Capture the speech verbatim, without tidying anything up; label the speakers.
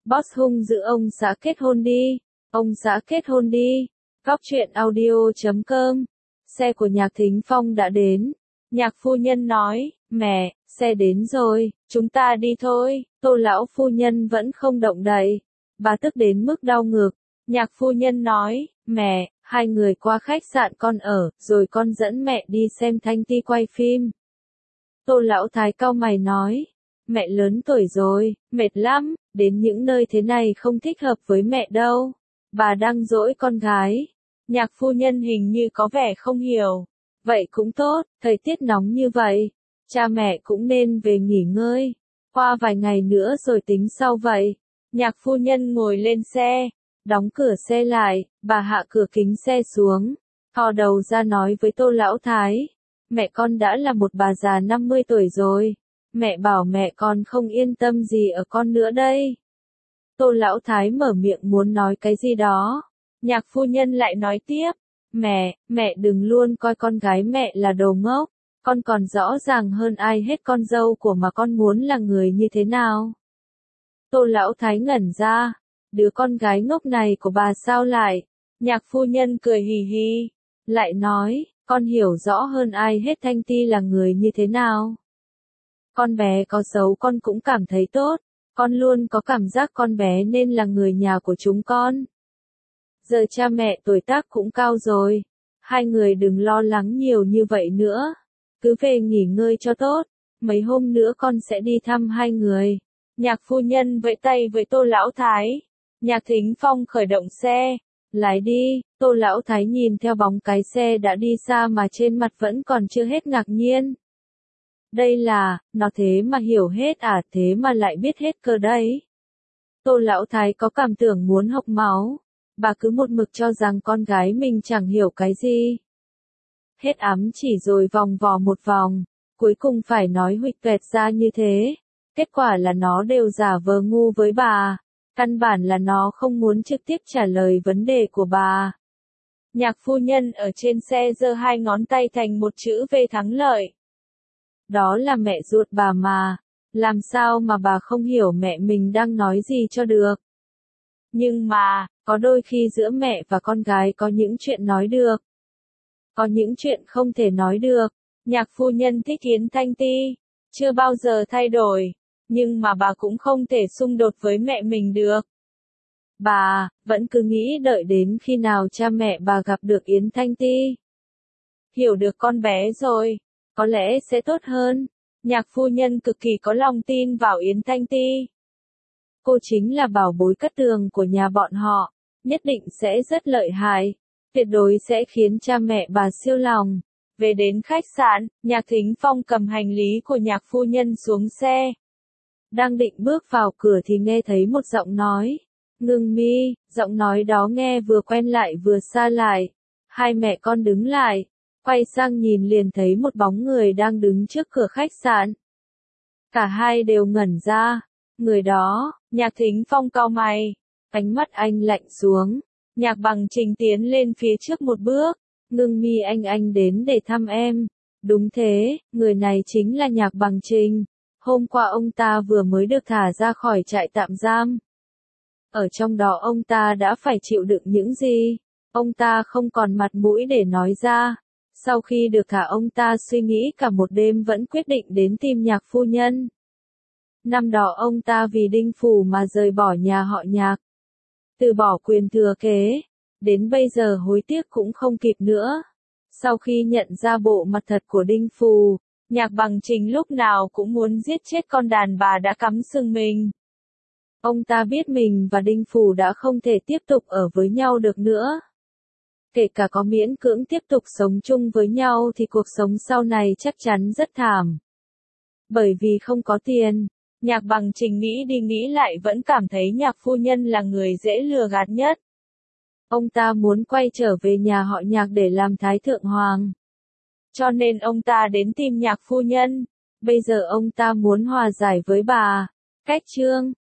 Speaker 1: Boss hung dữ ông xã kết hôn đi, ông xã kết hôn đi. Góc truyện audio chấm com. Xe của Nhạc Thính Phong đã đến. Nhạc phu nhân nói, mẹ, xe đến rồi, chúng ta đi thôi. Tô lão phu nhân vẫn không động đậy. Bà tức đến mức đau ngực. Nhạc phu nhân nói, mẹ, hai người qua khách sạn con ở, rồi con dẫn mẹ đi xem Thanh Ti quay phim. Tô lão thái cau mày nói, mẹ lớn tuổi rồi, mệt lắm, đến những nơi thế này không thích hợp với mẹ đâu. Bà đang dỗi con gái. Nhạc phu nhân hình như có vẻ không hiểu. Vậy cũng tốt, thời tiết nóng như vậy, cha mẹ cũng nên về nghỉ ngơi. Qua vài ngày nữa rồi tính sau vậy. Nhạc phu nhân ngồi lên xe, đóng cửa xe lại, bà hạ cửa kính xe xuống, thò đầu ra nói với Tô lão thái, mẹ con đã là một bà già năm mươi tuổi rồi, mẹ bảo mẹ con không yên tâm gì ở con nữa đây. Tô lão thái mở miệng muốn nói cái gì đó, nhạc phu nhân lại nói tiếp, mẹ, mẹ đừng luôn coi con gái mẹ là đồ ngốc, con còn rõ ràng hơn ai hết con dâu của mà con muốn là người như thế nào. Tô lão thái ngẩn ra, đứa con gái ngốc này của bà sao lại? Nhạc phu nhân cười hì hì, lại nói, con hiểu rõ hơn ai hết Thanh Ti là người như thế nào. Con bé có xấu con cũng cảm thấy tốt, con luôn có cảm giác con bé nên là người nhà của chúng con. Giờ cha mẹ tuổi tác cũng cao rồi, hai người đừng lo lắng nhiều như vậy nữa, cứ về nghỉ ngơi cho tốt, mấy hôm nữa con sẽ đi thăm hai người. Nhạc phu nhân vẫy tay với Tô lão thái. Nhạc Thính Phong khởi động xe, lái đi. Tô lão thái nhìn theo bóng cái xe đã đi xa mà trên mặt vẫn còn chưa hết ngạc nhiên. Đây là, nó thế mà hiểu hết à, thế mà lại biết hết cơ đấy. Tô lão thái có cảm tưởng muốn hộc máu. Bà cứ một mực cho rằng con gái mình chẳng hiểu cái gì. Hết ám chỉ rồi vòng vò một vòng, cuối cùng phải nói huỵch toẹt ra như thế. Kết quả là nó đều giả vờ ngu với bà. Căn bản là nó không muốn trực tiếp trả lời vấn đề của bà. Nhạc phu nhân ở trên xe giơ hai ngón tay thành một chữ V thắng lợi. Đó là mẹ ruột bà mà. Làm sao mà bà không hiểu mẹ mình đang nói gì cho được. Nhưng mà, có đôi khi giữa mẹ và con gái có những chuyện nói được. Có những chuyện không thể nói được. Nhạc phu nhân thích Yến Thanh Ti. Chưa bao giờ thay đổi. Nhưng mà bà cũng không thể xung đột với mẹ mình được. Bà, vẫn cứ nghĩ đợi đến khi nào cha mẹ bà gặp được Yến Thanh Ti. Hiểu được con bé rồi, có lẽ sẽ tốt hơn. Nhạc phu nhân cực kỳ có lòng tin vào Yến Thanh Ti. Cô chính là bảo bối cát tường của nhà bọn họ, nhất định sẽ rất lợi hại, tuyệt đối sẽ khiến cha mẹ bà siêu lòng. Về đến khách sạn, Nhạc Thính Phong cầm hành lý của nhạc phu nhân xuống xe. Đang định bước vào cửa thì nghe thấy một giọng nói. Ngưng mi, giọng nói đó nghe vừa quen lại vừa xa lại. Hai mẹ con đứng lại, quay sang nhìn liền thấy một bóng người đang đứng trước cửa khách sạn. Cả hai đều ngẩn ra. Người đó, Nhạc Thính Phong cau mày. Ánh mắt anh lạnh xuống. Nhạc Bằng Trình tiến lên phía trước một bước. Ngưng mi anh anh đến để thăm em. Đúng thế, người này chính là Nhạc Bằng Trình. Hôm qua ông ta vừa mới được thả ra khỏi trại tạm giam. Ở trong đó ông ta đã phải chịu đựng những gì? Ông ta không còn mặt mũi để nói ra. Sau khi được thả ông ta suy nghĩ cả một đêm vẫn quyết định đến tìm Nhạc phu nhân. Năm đó ông ta vì Đinh Phủ mà rời bỏ nhà họ Nhạc. Từ bỏ quyền thừa kế. Đến bây giờ hối tiếc cũng không kịp nữa. Sau khi nhận ra bộ mặt thật của Đinh Phủ, Nhạc Bằng Trình lúc nào cũng muốn giết chết con đàn bà đã cắm sừng mình. Ông ta biết mình và Đinh Phủ đã không thể tiếp tục ở với nhau được nữa. Kể cả có miễn cưỡng tiếp tục sống chung với nhau thì cuộc sống sau này chắc chắn rất thảm. Bởi vì không có tiền, Nhạc Bằng Trình nghĩ đi nghĩ lại vẫn cảm thấy Nhạc phu nhân là người dễ lừa gạt nhất. Ông ta muốn quay trở về nhà họ Nhạc để làm Thái Thượng Hoàng. Cho nên ông ta đến tìm Nhạc phu nhân. Bây giờ ông ta muốn hòa giải với bà. Cách chương